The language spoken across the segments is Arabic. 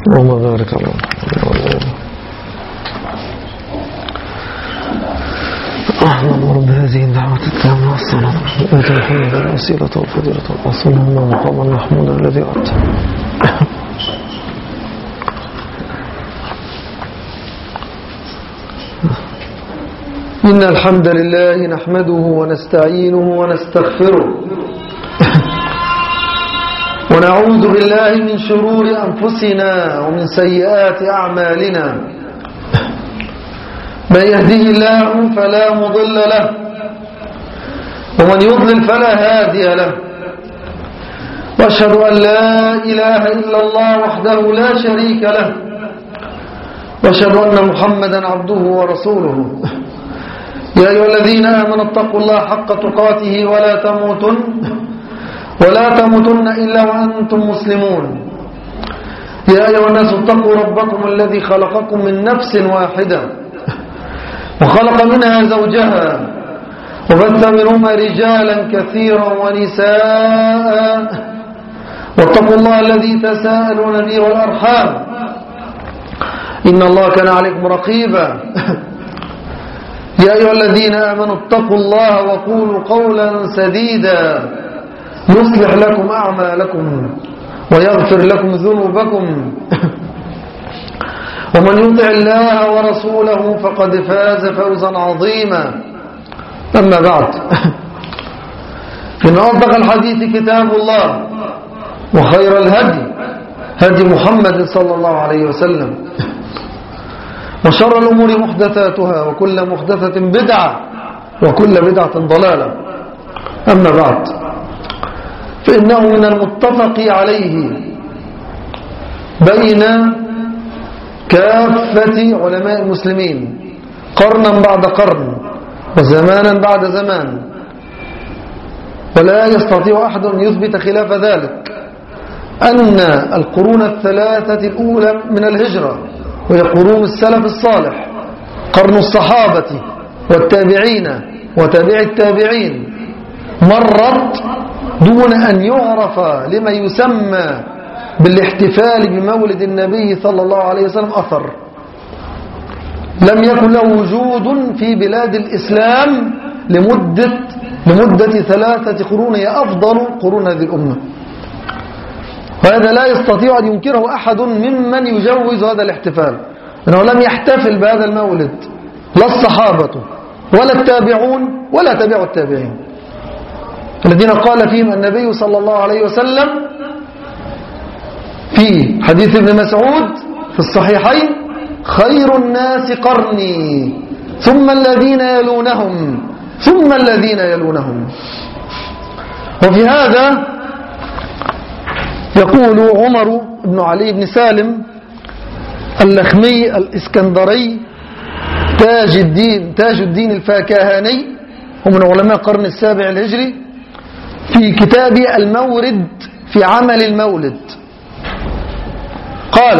اللهم بارك على اللهم رب هذه الدعوة التامة والصلاة آت محمدا الوسيلة والفضيلة وبعثه مقاما محمودا الذي وعدته. إن الحمد لله نحمده ونستعينه ونستغفره ونعوذ بالله من شرور أنفسنا ومن سيئات أعمالنا. من يهديه الله فلا مضل له ومن يضلل فلا هادي له، وأشهد أن لا إله إلا الله وحده لا شريك له، وأشهد أن محمدا عبده ورسوله. يا أيها الذين آمنوا اتقوا الله حق تقاته ولا تموتن إلا وأنتم مسلمون. يا أيها الناس اتقوا ربكم الذي خلقكم من نفس واحدة وخلق منها زوجها وبث منهما رجالا كثيرا ونساء، واتقوا الله الذي تساءلون به والأرحام إن الله كان عليكم رقيبا. يا أيها الذين آمنوا اتقوا الله وقولوا قولا سديدا يصلح لكم أعمالكم ويغفر لكم ذنوبكم، ومن يطع الله ورسوله فقد فاز فوزا عظيما. أما بعد، إن أصدق الحديث كتاب الله، وخير الهدي هدي محمد صلى الله عليه وسلم، وشر الأمور محدثاتها وكل محدثة بدعة وكل بدعة ضلالة. أما بعد، فإنه من المتفق عليه بين كافة علماء المسلمين قرنا بعد قرن وزمانا بعد زمان، ولا يستطيع أحد أن يثبت خلاف ذلك، أن القرون الثلاثة الأولى من الهجرة وهي قرون السلف الصالح، قرن الصحابة والتابعين وتابع التابعين، مرت دون أن يعرف لما يسمى بالاحتفال بمولد النبي صلى الله عليه وسلم أثر. لم يكن له وجود في بلاد الإسلام لمدة 3 قرون هي أفضل قرون هذه الأمة، وهذا لا يستطيع أن ينكره أحد ممن يجوز هذا الاحتفال، أنه لم يحتفل بهذا المولد لا الصحابة ولا التابعون ولا تابع التابعين، الذين قال فيهم النبي صلى الله عليه وسلم في حديث ابن مسعود في الصحيحين: خير الناس قرني ثم الذين يلونهم ثم الذين يلونهم. وفي هذا يقول عمر بن علي بن سالم اللخمي الإسكندري تاج الدين الفاكهاني، ومن علماء القرن السابع الهجري، في كتاب المورد في عمل المولد، قال: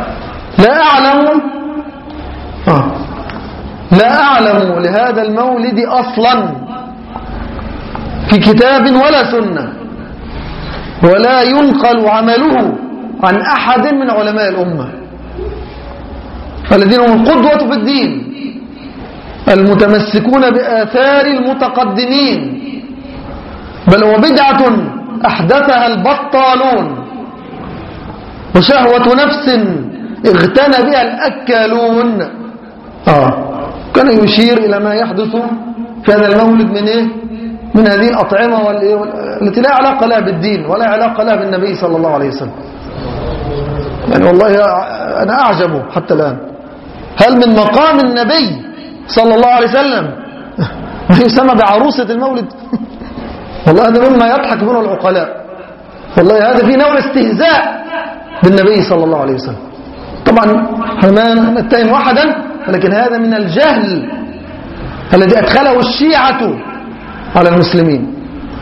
لا أعلم لهذا المولد أصلا في كتاب ولا سنة، ولا ينقل عمله عن أحد من علماء الأمة الذين هم القدوة في الدين، المتمسكون بآثار المتقدمين، بل هو بدعة أحدثها البطالون وشهوة نفس اغتنى بها الأكالون. كان يشير إلى ما يحدث في هذا المولد من إيه؟ من هذه الأطعمة التي لا علاقة لها بالدين ولا علاقة لها بالنبي صلى الله عليه وسلم. يعني والله أنا أعجب حتى الآن، هل من مقام النبي صلى الله عليه وسلم ما يسمى بعروسة المولد؟ والله هذا مما يضحك منه العقلاء، والله هذا في نوع استهزاء بالنبي صلى الله عليه وسلم. طبعا ما نتهم أحدا، لكن هذا من الجهل الذي أدخله الشيعة على المسلمين.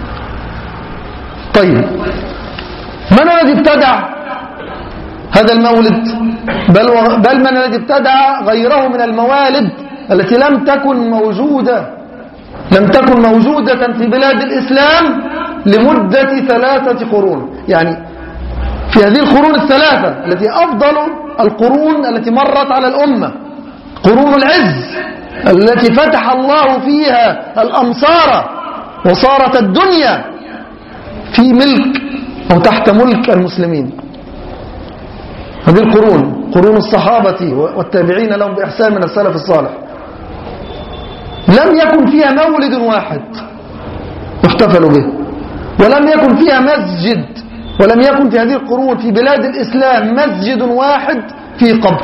طيب، من الذي ابتدع هذا المولد؟ بل من الذي ابتدع غيره من الموالد التي لم تكن موجودة في بلاد الإسلام لمدة 3 قرون. يعني في هذه القرون الثلاثة التي أفضل القرون التي مرت على الأمة، قرون العز التي فتح الله فيها الأمصار وصارت الدنيا في ملك أو تحت ملك المسلمين. هذه القرون قرون الصحابة والتابعين لهم بإحسان من السلف الصالح، لم يكن فيها مولد واحد يحتفل به، ولم يكن فيها مسجد، ولم يكن في هذه القرون في بلاد الإسلام مسجد واحد في قبر.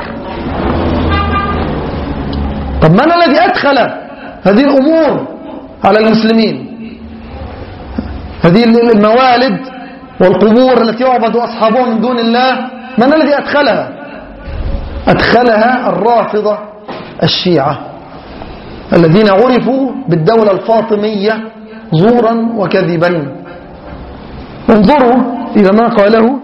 طب من الذي أدخل هذه الأمور على المسلمين؟ هذه الموالد والقبور التي يعبد أصحابها من دون الله، من الذي أدخلها؟ أدخلها الرافضة الشيعة الذين عرفوا بالدولة الفاطمية زورا وكذبا. انظروا إلى ما قاله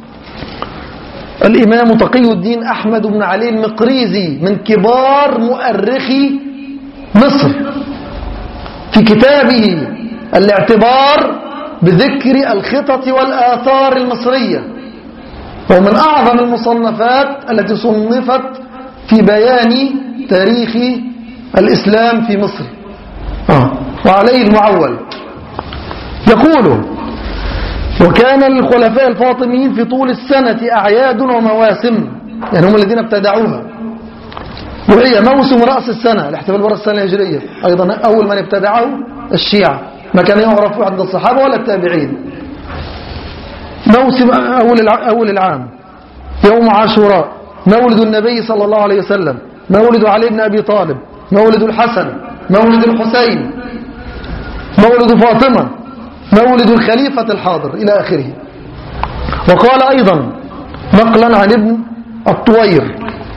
الإمام تقي الدين أحمد بن علي المقريزي من كبار مؤرخي مصر في كتابه الاعتبار بذكر الخطط والآثار المصرية، ومن أعظم المصنفات التي صنفت في بيان تاريخ الإسلام في مصر، وعليه المعول. يقول: وكان للخلفاء الفاطميين في طول السنة أعياد ومواسم، يعني هم الذين ابتدعوها، وهي موسم رأس السنة، الاحتفال برأس السنة الهجرية، أيضا أول من ابتدعه الشيعة، ما كان يعرف عند الصحابة ولا التابعين. موسم أول العام، يوم عاشوراء، مولد النبي صلى الله عليه وسلم، مولد علي بن أبي طالب، مولد الحسن، مولد الحسين، مولد فاطمة، مولد الخليفة الحاضر، إلى آخره. وقال أيضا نقلا عن ابن الطوير: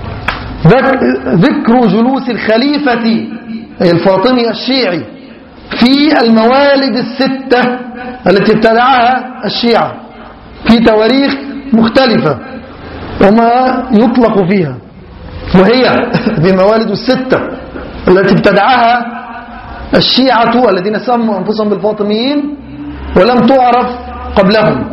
ذكر جلوس الخليفة أي الفاطمي الشيعي في الموالد الستة التي ابتدعها الشيعة في تواريخ مختلفة وما يطلق فيها، وهي بموالد الستة التي ابتدعها الشيعة الذين سموا أنفسهم بالفاطميين ولم تعرف قبلهم.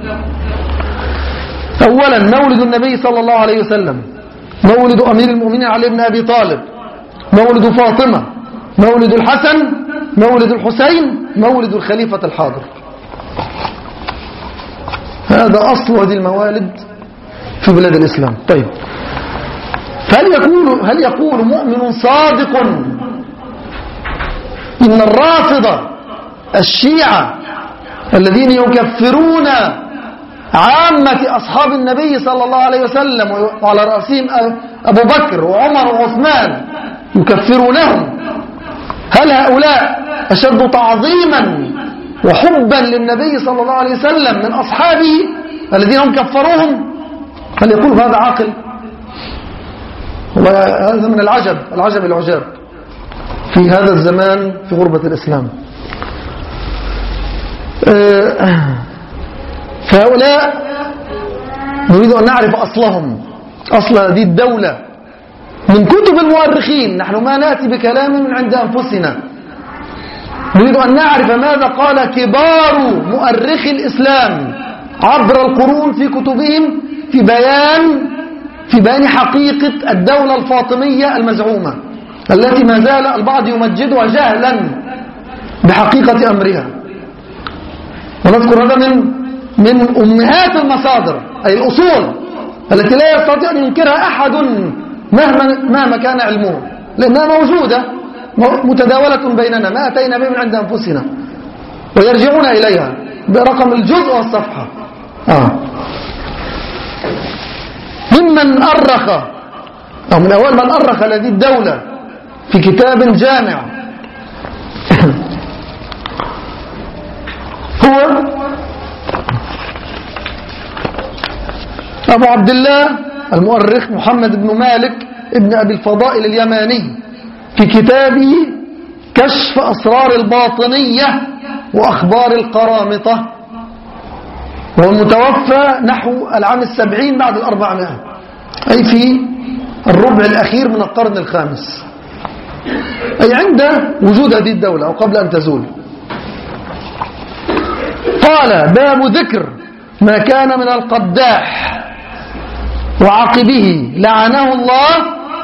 أولا مولد النبي صلى الله عليه وسلم، مولد أمير المؤمنين علي بن أبي طالب، مولد فاطمة، مولد الحسن، مولد الحسين، مولد الخليفة الحاضر. هذا أصل هذه الموالد في بلاد الإسلام. طيب، هل يقول مؤمن صادق إن الرافضة الشيعة الذين يكفرون عامة أصحاب النبي صلى الله عليه وسلم وعلى رأسهم أبو بكر وعمر وعثمان يكفرونهم، هل هؤلاء أشد تعظيما وحبا للنبي صلى الله عليه وسلم من أصحابه الذين هم كفروهم؟ هل يقول هذا عاقل؟ هذا من العجب العجاب في هذا الزمان في غربة الإسلام. فهؤلاء نريد أن نعرف أصلهم، أصل هذه الدولة من كتب المؤرخين. نحن ما نأتي بكلام من عند أنفسنا، نريد أن نعرف ماذا قال كبار مؤرخي الإسلام عبر القرون في كتبهم في بيان حقيقة الدولة الفاطمية المزعومة التي ما زال البعض يمجدها جهلا بحقيقة أمرها. ونذكر هذا من أمهات المصادر، أي الأصول التي لا يستطيع أن ينكرها أحد مهما كان علمه، لأنها موجودة متداولة بيننا، ما أتينا به من عند أنفسنا، ويرجعون إليها برقم الجزء والصفحة. ممن أرخ أو من أول من أرخ هذه الدولة في كتاب جامع هو أبو عبد الله المؤرخ محمد بن مالك ابن أبي الفضائل اليماني في كتابه كشف أسرار الباطنية وأخبار القرامطة، والمتوفى نحو العام 70 بعد 400، أي في الربع الأخير من القرن الخامس، أي عند وجود هذه الدولة أو قبل أن تزول. قال: باب ذكر ما كان من القداح وعقبه لعنه الله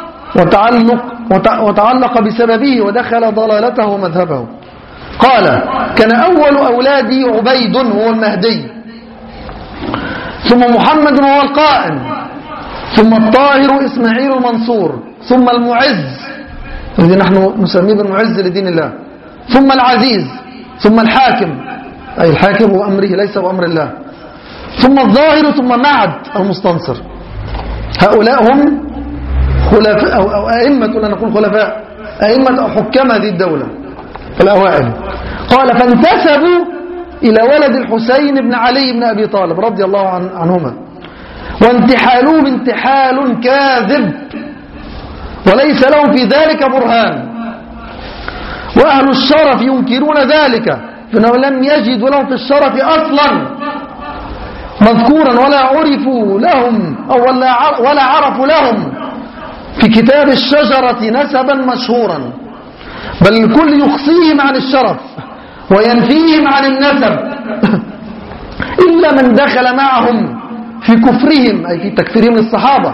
وتعلق بسببه ودخل ضلالته ومذهبه. قال: كان أول أولادي عبيد وهو المهدي، ثم محمد وهو القائم، ثم الطاهر إسماعيل المنصور، ثم المعز الذي نحن نسميه بالمعز لدين الله، ثم العزيز، ثم الحاكم أي الحاكم بأمره ليس بأمر الله، ثم الظاهر، ثم معد المستنصر. هؤلاء هم خلفاء أو أئمة، لا نقول خلفاء، أئمة أو حكام هذه الدولة الأوائل. قال: فانتسبوا إلى ولد الحسين بن علي بن أبي طالب رضي الله عنهما، وانتحالوه انتحال كاذب وليس لهم في ذلك برهان، وأهل الشرف ينكرون ذلك، فإنهم لم يجدوا لهم في الشرف أصلا مذكورا ولا عرفوا لهم أو ولا عرفوا لهم في كتاب الشجرة نسبا مشهورا، بل الكل يخصيهم عن الشرف وينفيهم عن النسب إلا من دخل معهم في كفرهم أي في تكفيرهم للصحابة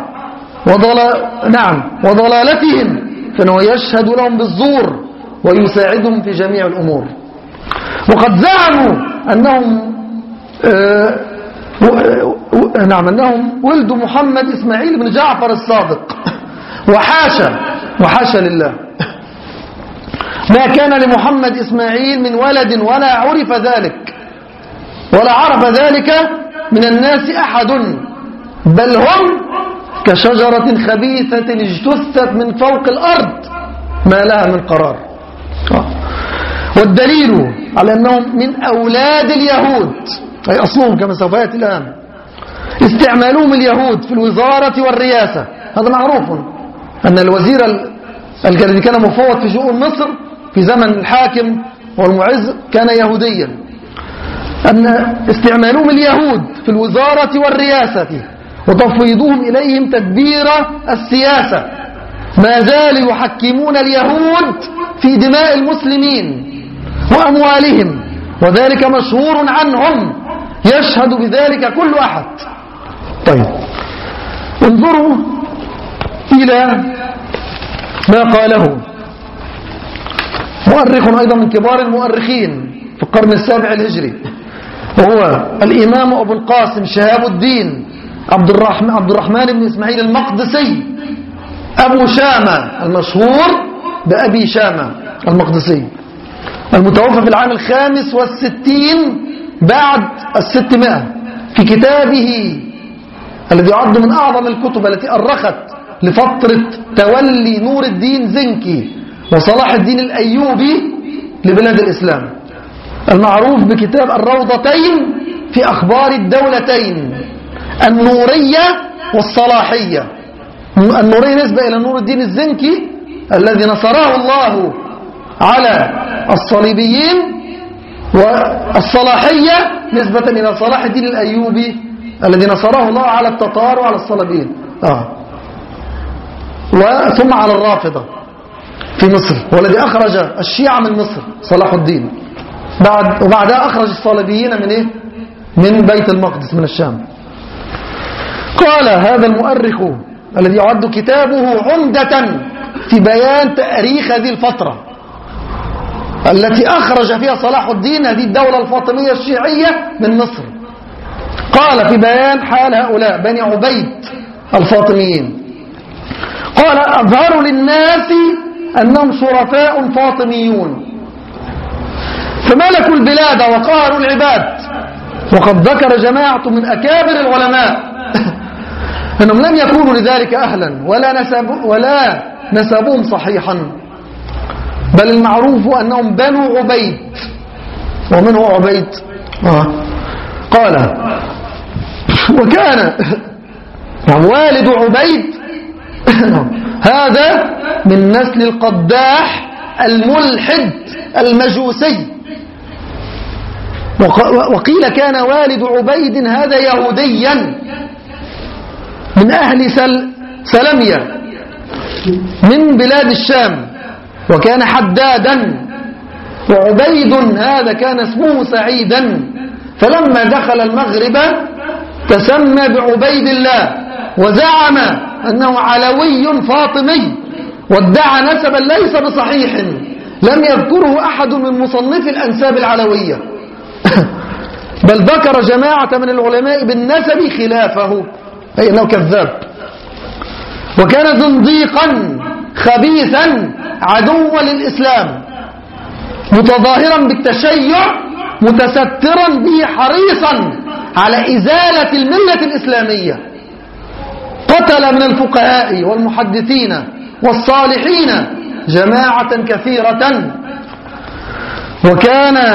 وضلالتهم، فإنه يشهد لهم بالزور ويساعدهم في جميع الأمور. وقد زعموا أنهم أنهم ولد محمد إسماعيل بن جعفر الصادق، وحاشا لله، ما كان لمحمد إسماعيل من ولد ولا عرف ذلك ولا عرف ذلك من الناس أحد، بل هم كشجرة خبيثة اجتثت من فوق الأرض ما لها من قرار. والدليل على أنهم من أولاد اليهود أي أصلهم كما سوف يأتي الآن، استعمالهم اليهود في الوزارة والرياسة. هذا معروف أن الوزير الذي كان مفوض في شؤون مصر في زمن الحاكم والمعز كان يهوديا. أن استعمالهم اليهود في الوزارة والرياسة وتفويضهم إليهم تدبير السياسة، ما زالوا يحكمون اليهود في دماء المسلمين وأموالهم، وذلك مشهور عنهم يشهد بذلك كل أحد. طيب، انظروا إلى ما قاله مؤرخ أيضا من كبار المؤرخين في القرن السابع الهجري، وهو الإمام أبو القاسم شهاب الدين عبد الرحمن بن إسماعيل المقدسي أبو شامة المشهور بأبي شامة المقدسي، المتوفى في العام 65 بعد 600، في كتابه الذي يعد من أعظم الكتب التي أرخت لفترة تولي نور الدين زنكي وصلاح الدين الأيوبي لبلاد الإسلام، المعروف بكتاب الروضتين في أخبار الدولتين النورية والصلاحية. النورية نسبة إلى نور الدين الزنكي الذي نصره الله على الصليبيين، والصلاحية نسبة إلى صلاح الدين الأيوبي الذي نصره الله على التتار وعلى الصليبيين ثم على الرافضة في مصر، والذي أخرج الشيعة من مصر صلاح الدين، وبعدها أخرج الصليبيين من بيت المقدس من الشام. قال هذا المؤرخ الذي يعد كتابه عمدة في بيان تاريخ هذه الفترة التي أخرج فيها صلاح الدين هذه الدولة الفاطمية الشيعية من مصر، قال في بيان حال هؤلاء بني عبيد الفاطميين، قال: أظهروا للناس أنهم شرفاء فاطميون، فملكوا البلاد وقهروا العباد. وقد ذكر جماعة من أكابر العلماء أنهم لم يكونوا لذلك أهلا ولا نسبهم صحيحا، بل المعروف أنهم بنو عبيد. ومن هو عبيد؟ قال: وكان والد عبيد هذا من نسل القداح الملحد المجوسي، وقيل كان والد عبيد هذا يهوديا من أهل سلمية من بلاد الشام، وكان حدادا. وعبيد هذا كان اسمه سعيدا، فلما دخل المغرب تسمى بعبيد الله وزعم أنه علوي فاطمي وادعى نسبا ليس بصحيح لم يذكره أحد من مصنف الأنساب العلوية بل ذكر جماعة من العلماء بالنسب خلافه، أي أنه كذاب. وكان زنديقا خبيثا عدوا للإسلام متظاهرا بالتشيع متسترا به حريصا على إزالة الملة الإسلامية. قتل من الفقهاء والمحدثين والصالحين جماعة كثيرة، وكان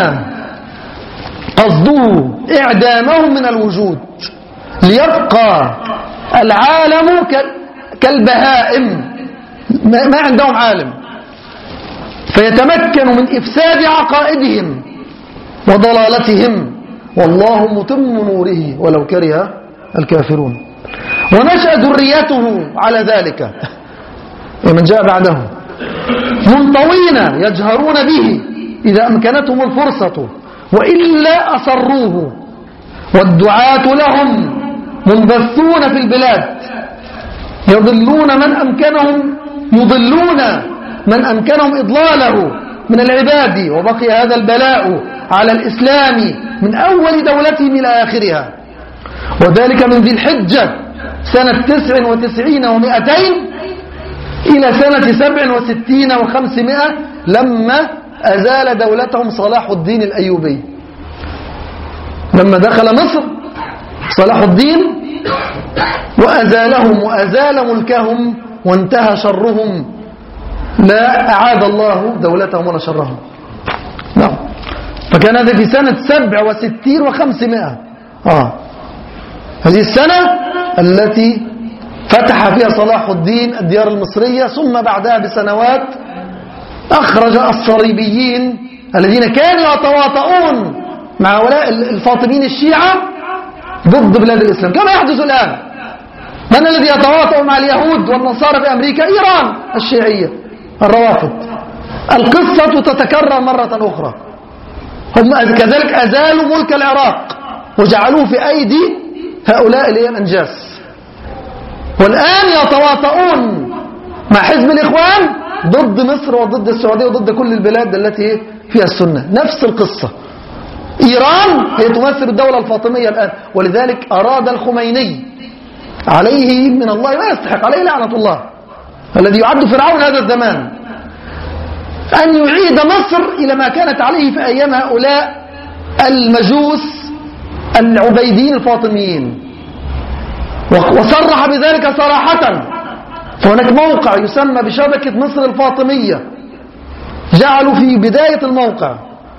قصده إعدامهم من الوجود ليبقى العالم كالبهائم ما عندهم عالم، فيتمكن من إفساد عقائدهم وضلالتهم، والله متم نوره ولو كره الكافرون. ونشأ ذريته على ذلك من جاء بعدهم منطوين يجهرون به إذا أمكنتهم الفرصة وإلا أصروه، والدعاة لهم منبثون في البلاد يضلون من أمكنهم إضلاله من العباد. وبقي هذا البلاء على الإسلام من أول دولتهم إلى آخرها، وذلك من ذي الحجة سنة 99 و200 إلى سنة 67 و500 لما أزال دولتهم صلاح الدين الأيوبي. لما دخل مصر صلاح الدين وأزالهم وأزال ملكهم وانتهى شرهم، لا أعاد الله دولتهم ولا شرهم. نعم. فكان هذا في سنة 67 و500. هذه السنة التي فتح فيها صلاح الدين الديار المصرية، ثم بعدها بسنوات أخرج الصليبيين الذين كانوا يتواطؤون مع هؤلاء الفاطميين الشيعة ضد بلاد الإسلام كما يحدث الآن. من الذي يتواطؤ مع اليهود والنصارى في أمريكا؟ إيران الشيعية الروافض. القصة تتكرر مرة أخرى. هم كذلك أزالوا ملك العراق وجعلوه في أيدي هؤلاء اللي هي الأنجاس، والآن يتواطؤون مع حزب الإخوان ضد مصر وضد السعودية وضد كل البلاد التي فيها السنة. نفس القصة. إيران هي تمثل الدولة الفاطمية الآن، ولذلك أراد الخميني عليه من الله ما يستحق، عليه لعنة الله الذي يعد فرعون هذا الزمان، أن يعيد مصر إلى ما كانت عليه في أيام هؤلاء المجوس العبيديين الفاطميين، وصرح بذلك صراحة. فهناك موقع يسمى بشبكة مصر الفاطمية، جعلوا في بداية الموقع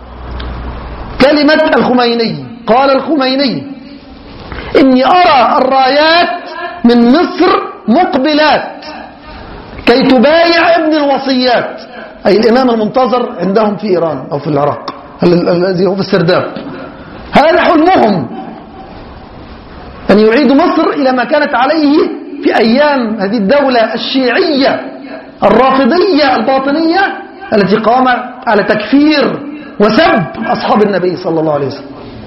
كلمة الخميني. قال الخميني: إني أرى الرايات من مصر مقبلات كي تبايع ابن الوصيات، أي الإمام المنتظر عندهم في إيران أو في العراق الذي هو في السرداب. هذا حلمهم، أن يعيدوا مصر إلى ما كانت عليه في أيام هذه الدولة الشيعية الرافضية الباطنية التي قام على تكفير وسب أصحاب النبي صلى الله عليه وسلم.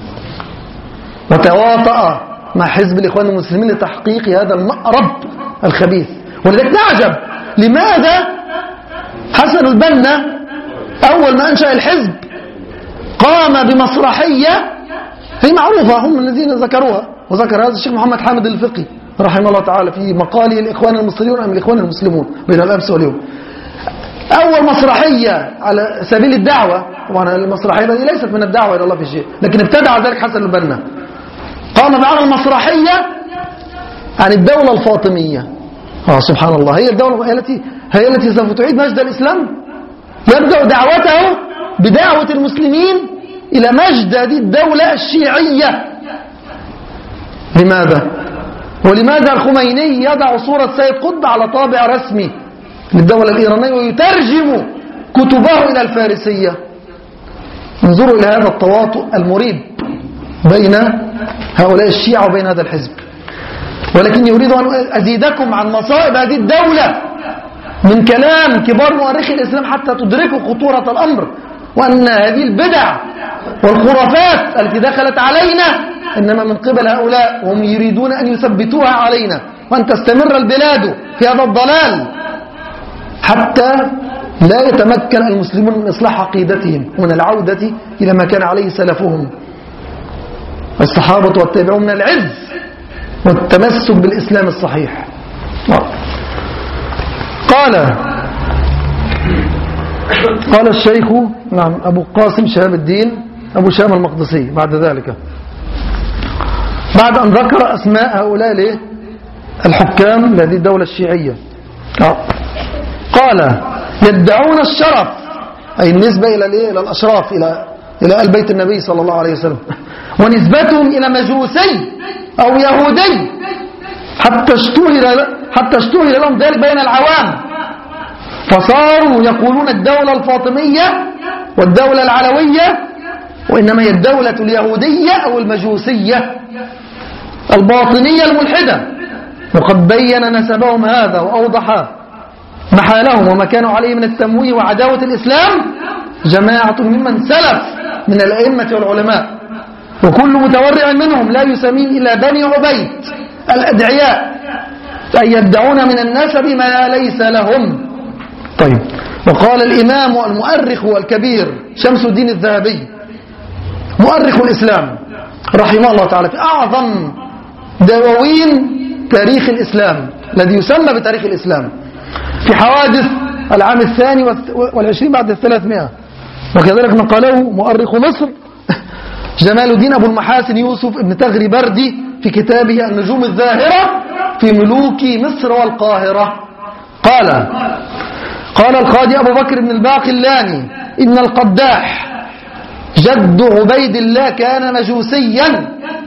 وتواطأ مع حزب الإخوان المسلمين لتحقيق هذا المأرب الخبيث. ولذلك نعجب لماذا حسن البنا أول ما أنشأ الحزب قام بمسرحية هي معروفة، هم الذين ذكروها، وذكر هذا الشيخ محمد حامد الفقي رحمه الله تعالى في مقاله الإخوان المصريون أم الإخوان المسلمون بين الأمس واليوم. أول مسرحية على سبيل الدعوة، طبعا المسرحية دي ليست من الدعوة إلى الله في شيء، لكن ابتدع ذلك حسن البنا، قام بعمل مسرحية عن الدولة الفاطمية. سبحان الله، هي الدولة هي التي سوف تعيد مجد الإسلام. يبدأ دعوته بدعوة المسلمين إلى مجد هذه الدولة الشيعية. لماذا؟ ولماذا الخميني يضع صورة سيد قطب على طابع رسمي للدولة الإيرانية ويترجم كتبه إلى الفارسية؟ انظروا إلى هذا التواطؤ المريب بين هؤلاء الشيعة وبين هذا الحزب. ولكن يريد أن أزيدكم عن مصائب هذه الدولة من كلام كبار مؤرخي الإسلام حتى تدركوا خطورة الأمر، وأن هذه البدع والخرافات التي دخلت علينا إنما من قبل هؤلاء، وهم يريدون أن يثبتوها علينا وأن تستمر البلاد في هذا الضلال حتى لا يتمكن المسلمون من إصلاح عقيدتهم ومن العودة إلى ما كان عليه سلفهم الصحابة والتابعون من العز والتمسك بالإسلام الصحيح. قال الشيخ نعم أبو قاسم شهاب الدين أبو شام المقدسي بعد ذلك، بعد أن ذكر أسماء هؤلاء الحكام لهذه الدولة الشيعية، قال يدعون الشرف، أي النسبة إلى الأشراف، إلى آل بيت النبي صلى الله عليه وسلم، ونسبتهم إلى مجوسي أو يهودي حتى اشتهر لهم ذلك بين العوام، فصاروا يقولون الدولة الفاطمية والدولة العلوية، وإنما هي الدولة اليهودية أو المجوسية الباطنية الملحدة. وقد بين نسبهم هذا وأوضح محالهم وما كانوا عليه من التمويه وعداوة الإسلام جماعة ممن سلف من الأئمة والعلماء، وكل متورع منهم لا يسمين إلا بني عبيد الأدعياء، أي يدعون من النسب ما ليس لهم. طيب، وقال الإمام والمؤرخ الكبير شمس الدين الذهبي مؤرخ الإسلام رحمه الله تعالى في أعظم دواوين تاريخ الإسلام الذي يسمى بتاريخ الإسلام، في حوادث العام 22 بعد 300، وكذلك نقله مؤرخ مصر جمال الدين أبو المحاسن يوسف ابن تغري بردي في كتابه النجوم الظاهرة في ملوك مصر والقاهرة. قال القاضي أبو بكر بن الباقلاني إن القداح جد عبيد الله كان مجوسيا،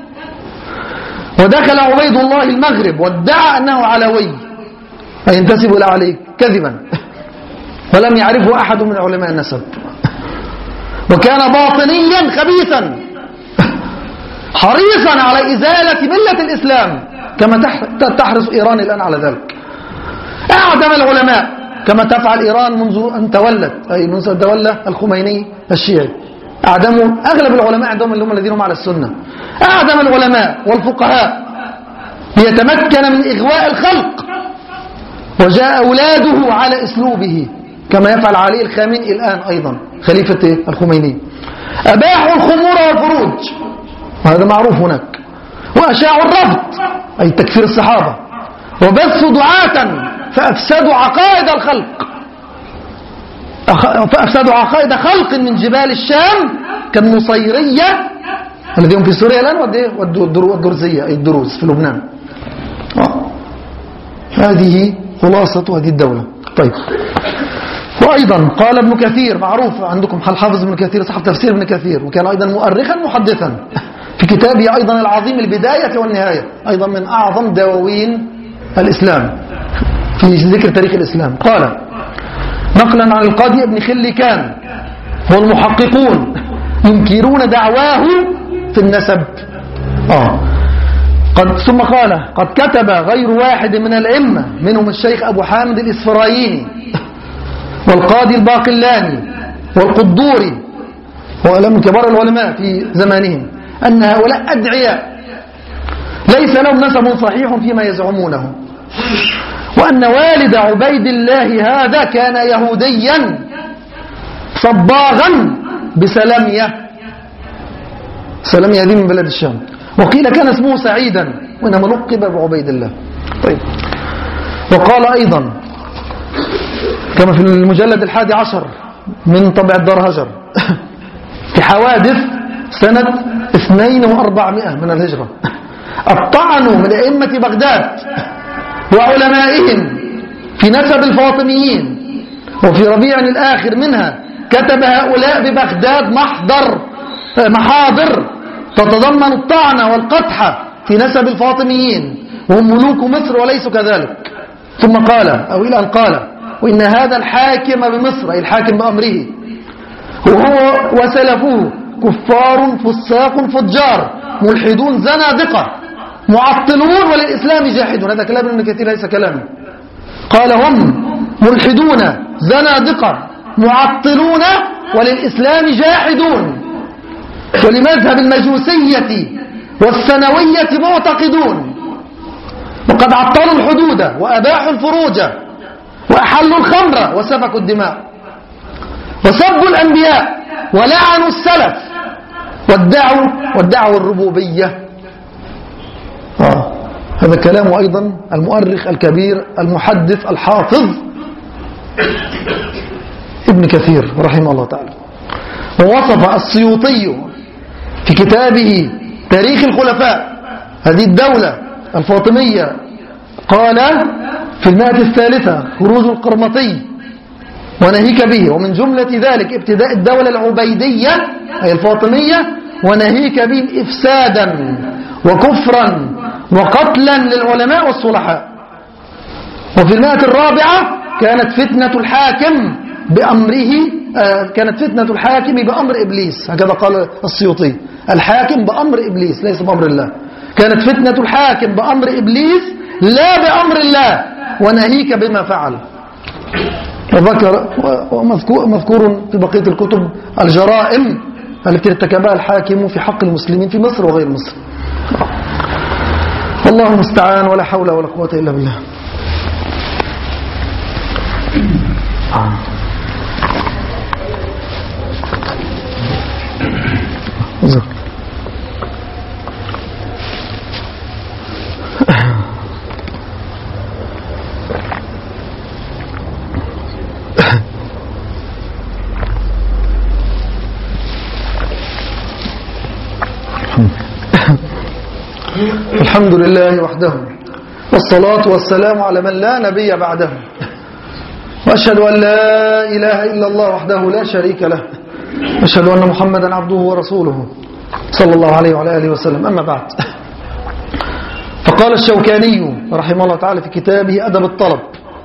ودخل عبيد الله المغرب وادعى أنه علوي، أي ينتسب إلى علي كذبا، ولم يعرفه أحد من علماء النسب، وكان باطنيا خبيثا حريصا على إزالة ملة الإسلام كما تحرص إيران الآن على ذلك. أعدم العلماء كما تفعل إيران منذ أن تولت، أي منذ أن تولى الخميني الشيعي، أعدموا أغلب العلماء عندهم اللي هم الذين هم على السنة، أعدم العلماء والفقهاء ليتمكن من إغواء الخلق، وجاء أولاده على أسلوبه كما يفعل علي الخامنئي الآن أيضا خليفة الخميني، أباحوا الخمور والفروج وهذا معروف هناك، وأشاعوا الرفض أي تكفير الصحابة، وبثوا دعاة فأفسدوا عقائد الخلق، فأفسدوا عقائد خلق من جبال الشام كالنصيرية الذين في سوريا الآن والدرزية أي الدروز في لبنان. هذه خلاصة هذه الدولة. طيب، وأيضا قال ابن كثير معروف عندكم الحافظ ابن كثير صاحب تفسير ابن كثير، وكان أيضا مؤرخا محدثا في كتابه أيضا العظيم البداية والنهاية، أيضا من أعظم دواوين الإسلام في ذكر تاريخ الإسلام. قال نقلا عن القاضي ابن خلكان والمحققون ينكرون دعواه في النسب. ثم قال قد كتب غير واحد من الأئمة منهم الشيخ أبو حامد الإسفرايني والقاضي الباقلاني والقدوري ومن كبار العلماء في زمانهم أن هؤلاء أدعياء ليس لهم نسب صحيح فيما يزعمونه، وأن والد عبيد الله هذا كان يهوديا صباغا بسلمية، سلمية هذه من بلاد الشام، وقيل كان اسمه سعيدا وإنما لقب بعبيد الله. طيب، وقال أيضا كما في المجلد 11 من طبع الدار هجر في حوادث سنة 2400 من الهجرة، الطعنوا من أئمة بغداد وعلمائهم في نسب الفاطميين، وفي ربيع الآخر منها كتب هؤلاء ببغداد محاضر تتضمن الطعن والقدح في نسب الفاطميين وهم ملوك مصر وليسوا كذلك. ثم قال أو إلى أن قال وإن هذا الحاكم بمصر أي الحاكم بأمره وهو وسلفوه كفار فساق فجار ملحدون زنادقة معطلون وللإسلام جاحدون. هذا كلام ابن كثير ليس كلامه. قال هم ملحدون زنادقة معطلون وللإسلام جاحدون، ولمذهب المجوسية والثانوية معتقدون، وقد عطلوا الحدود وأباحوا الفروج وأحلوا الخمر وسفكوا الدماء وسبوا الأنبياء ولعنوا السلف وادعوا الربوبية. هذا كلام أيضا المؤرخ الكبير المحدث الحافظ ابن كثير رحمه الله تعالى. ووصف السيوطي في كتابه تاريخ الخلفاء هذه الدولة الفاطمية، قال في 103 خروج القرمطي وناهيك به، ومن جملة ذلك ابتداء الدولة العبيدية أي الفاطمية وناهيك بهم إفسادا وكفرا وقتلا للعلماء والصلحاء. وفي 104 كانت فتنة الحاكم بأمر إبليس، هكذا قال السيوطي، الحاكم بأمر إبليس ليس بأمر الله. كانت فتنة الحاكم بأمر إبليس لا بأمر الله وناهيك بما فعل. وذكر ومذكور في بقية الكتب الجرائم التي ارتكبها الحاكم في حق المسلمين في مصر وغير مصر. الله المستعان، ولا حول ولا قوة إلا بالله. الحمد لله وحده، والصلاة والسلام على من لا نبي بعده، وأشهد أن لا إله إلا الله وحده لا شريك له، وأشهد أن محمدا عبده ورسوله صلى الله عليه وعلى آله وسلم. أما بعد، فقال الشوكاني رحمه الله تعالى في كتابه أدب الطلب: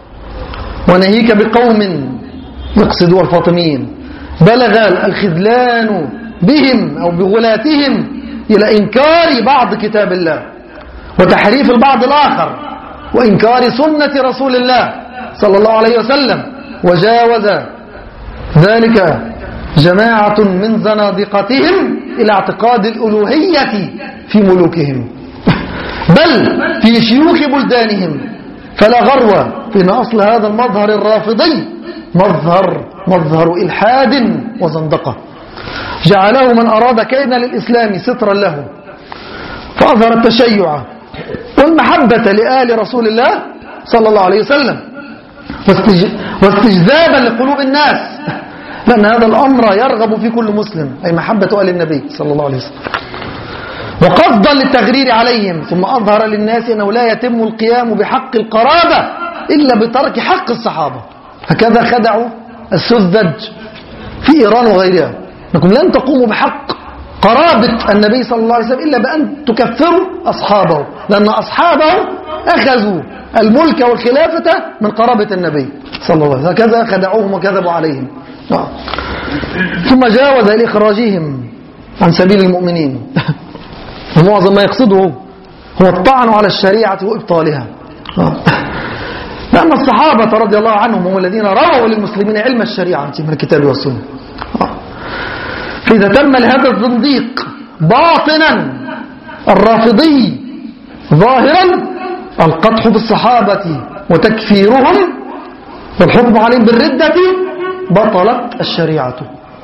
وناهيك بقوم يقصدوا الفاطميين بلغ الخذلان بهم أو بغلاتهم إلى إنكار بعض كتاب الله وتحريف البعض الآخر وإنكار سنة رسول الله صلى الله عليه وسلم، وجاوز ذلك جماعة من زنادقتهم إلى اعتقاد الألوهية في ملوكهم بل في شيوخ بلدانهم. فلا غرو في أن أصل هذا المظهر الرافضي مظهر إلحاد وزندقة جعله من أراد كيدا للإسلام سترا له، فأظهر التشيع والمحبة لآل رسول الله صلى الله عليه وسلم واستجذابا لقلوب الناس، لأن هذا الأمر يرغب في كل مسلم، أي محبة آل النبي صلى الله عليه وسلم، وقصدا للتغرير عليهم. ثم أظهر للناس أنه لا يتم القيام بحق القرابة إلا بترك حق الصحابة. هكذا خدعوا السذج في إيران وغيرها، أنكم لن تقوموا بحق قرابة النبي صلى الله عليه وسلم إلا بأن تكفروا أصحابه، لأن أصحابه أخذوا الملك والخلافة من قرابة النبي صلى الله عليه وسلم. هكذا خدعوهم وكذبوا عليهم. ثم جاوز لإخراجهم عن سبيل المؤمنين ومعظم ما يقصده هو الطعن على الشريعة وإبطالها، لأن الصحابة رضي الله عنهم هم الذين رووا للمسلمين علم الشريعة من الكتاب والسنة. فإذا تم لهذا الزنديق باطنا الرافضي ظاهرا القدح بالصحابة وتكفيرهم والحكم عليهم بالردة، بطلت الشريعة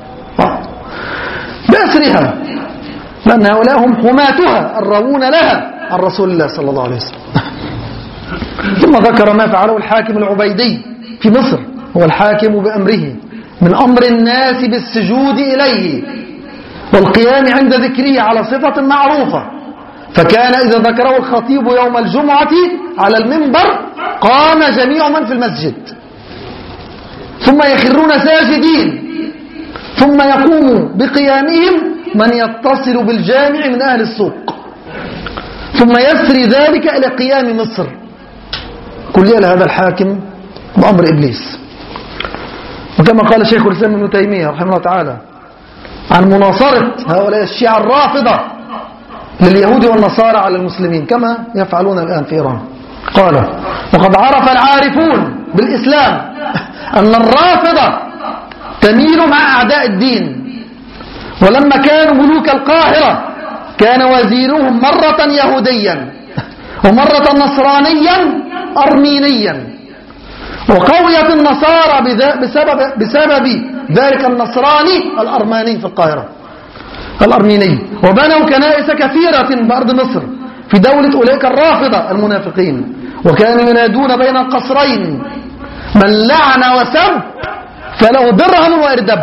بأسرها، لأن هؤلاء هم حماتها الراوون لها عن رسول الله صلى الله عليه وسلم. ثم ذكر ما فعله الحاكم العبيدي في مصر، هو الحاكم بأمره من أمر الناس بالسجود إليه والقيام عند ذكره على صفة معروفة، فكان إذا ذكره الخطيب يوم الجمعة على المنبر قام جميع من في المسجد، ثم يخرون ساجدين، ثم يقوم بقيامهم من يتصل بالجامع من أهل السوق، ثم يسري ذلك إلى قيام مصر كلية لهذا الحاكم بأمر إبليس. وكما قال شيخ الإسلام ابن تيمية رحمه الله تعالى عن مناصرة هؤلاء الشيعة الرافضة لليهود والنصارى على المسلمين كما يفعلون الآن في إيران، قال: وقد عرف العارفون بالإسلام أن الرافضة تميل مع أعداء الدين، ولما كانوا ملوك القاهرة كان وزيرهم مرة يهوديا ومرة نصرانيا أرمينيا، وقويت النصارى بسبب ذلك النصراني الأرماني في القاهرة الأرميني، وبنوا كنائس كثيرة بأرض مصر في دولة أولئك الرافضة المنافقين، وكانوا ينادون بين القصرين: من لعن وسب فله درهم وإردب،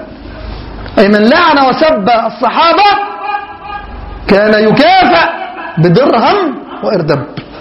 أي من لعن وسب الصحابة كان يكافأ بدرهم وإردب.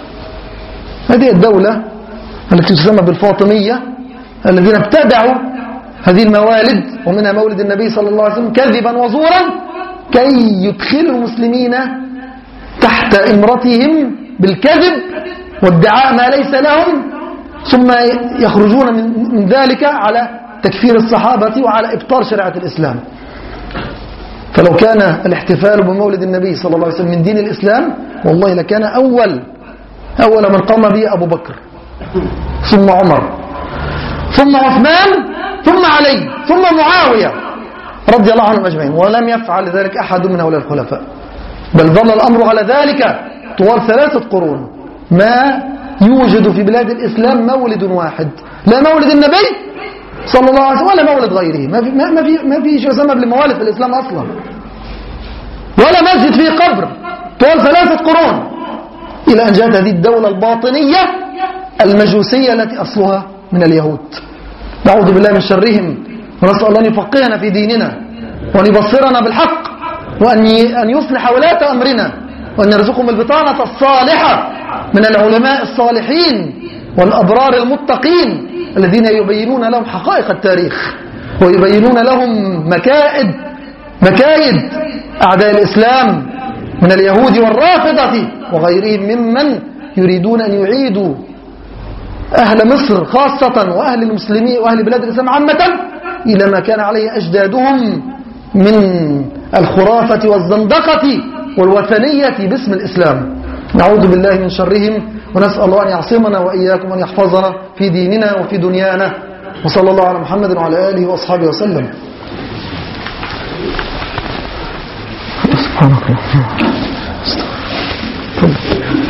هذه الدولة التي تسمى بالفاطمية، الذين ابتدعوا هذه الموالد، ومنها مولد النبي صلى الله عليه وسلم كذبا وزورا كي يدخلوا المسلمين تحت إمرتهم بالكذب وادعاء ما ليس لهم، ثم يخرجون من ذلك على تكفير الصحابة وعلى إبطال شريعة الإسلام. فلو كان الاحتفال بمولد النبي صلى الله عليه وسلم من دين الإسلام، والله لكان أول من قام به أبو بكر، ثم عمر، ثم عثمان، ثم علي، ثم معاوية رضي الله عنهم أجمعين، ولم يفعل ذلك أحد من هؤلاء الخلفاء، بل ظل الأمر على ذلك طوال 3 قرون. ما يوجد في بلاد الإسلام مولد واحد، لا مولد النبي صلى الله عليه وسلم ولا مولد غيره، ما في شيء يسمى بالموالد في الإسلام أصلا، ولا مسجد فيه قبر طوال 3 قرون، إلى أن جاءت هذه الدولة الباطنية المجوسية التي أصلها من اليهود. نعوذ بالله من شرهم، ونسأل الله أن يفقهنا في ديننا، وأن يبصرنا بالحق، وأن يصلح ولاة أمرنا، وأن يرزقهم البطانة الصالحة من العلماء الصالحين والأبرار المتقين الذين يبينون لهم حقائق التاريخ، ويبينون لهم مكايد أعداء الإسلام من اليهود والرافضة وغيرهم ممن يريدون أن يعيدوا أهل مصر خاصة وأهل المسلمين وأهل بلاد الإسلام عامة إلى ما كان عليه أجدادهم من الخرافة والزندقة والوثنية باسم الإسلام. نعوذ بالله من شرهم، ونسأل الله أن يعصمنا وإياكم وأن يحفظنا في ديننا وفي دنيانا، وصلى الله على محمد وعلى آله وأصحابه وسلم. سبحانك.